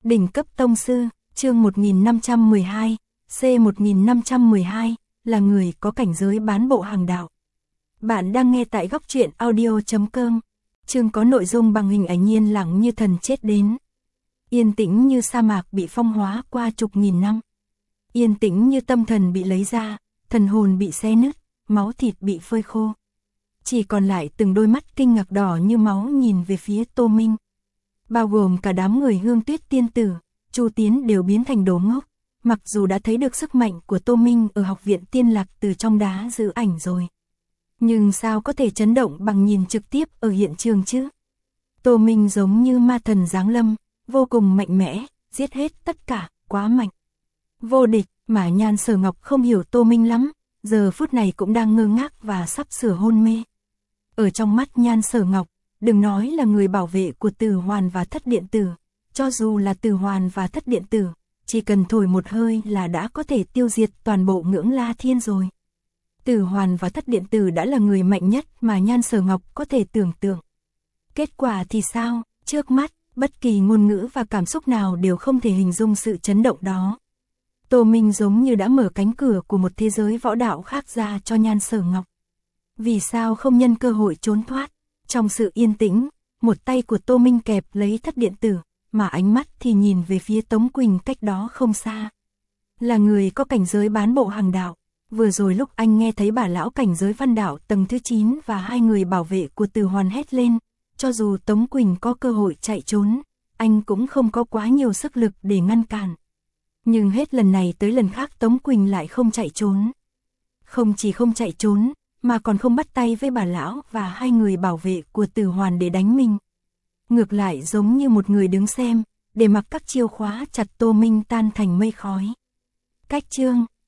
Đỉnh cấp tông sư, chương 1512, C1512, là người có cảnh giới bán bộ hàng đạo. Bạn đang nghe tại góc truyện audio.com. Chương có nội dung bằng hình ảnh yên lặng như thần chết đến. Yên tĩnh như sa mạc bị phong hóa qua chục nghìn năm. Yên tĩnh như tâm thần bị lấy ra, thần hồn bị xé nứt, máu thịt bị phơi khô. Chỉ còn lại từng đôi mắt kinh ngạc đỏ như máu nhìn về phía Tô Minh. Bao gồm cả đám người Hương Tuyết tiên tử, Chu Tiến đều biến thành đồ ngốc, mặc dù đã thấy được sức mạnh của Tô Minh ở học viện Tiên Lạc từ trong đá giữ ảnh rồi. Nhưng sao có thể chấn động bằng nhìn trực tiếp ở hiện trường chứ? Tô Minh giống như ma thần giáng lâm, vô cùng mạnh mẽ, giết hết tất cả, quá mạnh. Vô địch, mà Nhan Sở Ngọc không hiểu Tô Minh lắm, giờ phút này cũng đang ngơ ngác và sắp sửa hôn mê. Ở trong mắt Nhan Sở Ngọc, đừng nói là người bảo vệ của Tử Hoàn và Thất Điện Tử, cho dù là Tử Hoàn và Thất Điện Tử, chỉ cần thổi một hơi là đã có thể tiêu diệt toàn bộ Ngưỡng La Thiên rồi. Tử Hoàn và Thất Điện Tử đã là người mạnh nhất mà Nhan Sở Ngọc có thể tưởng tượng. Kết quả thì sao? Trước mắt, bất kỳ ngôn ngữ và cảm xúc nào đều không thể hình dung sự chấn động đó. Tô Minh giống như đã mở cánh cửa của một thế giới võ đạo khác ra cho Nhan Sở Ngọc. Vì sao không nhân cơ hội trốn thoát? Trong sự yên tĩnh, một tay của Tô Minh kẹp lấy Thất Điện Tử, mà ánh mắt thì nhìn về phía Tống Quỳnh cách đó không xa. Là người có cảnh giới bán bộ hàng đạo. Vừa rồi lúc anh nghe thấy bà lão cảnh giới văn đạo tầng thứ 9 và hai người bảo vệ của Tử Hoàn hét lên, cho dù Tống Quỳnh có cơ hội chạy trốn, anh cũng không có quá nhiều sức lực để ngăn cản. Nhưng hết lần này tới lần khác Tống Quỳnh lại không chạy trốn. Không chỉ không chạy trốn, mà còn không bắt tay với bà lão và hai người bảo vệ của Tử Hoàn để đánh mình. Ngược lại giống như một người đứng xem, để mặc các chiêu khóa chặt Tô Minh tan thành mây khói. Cách chương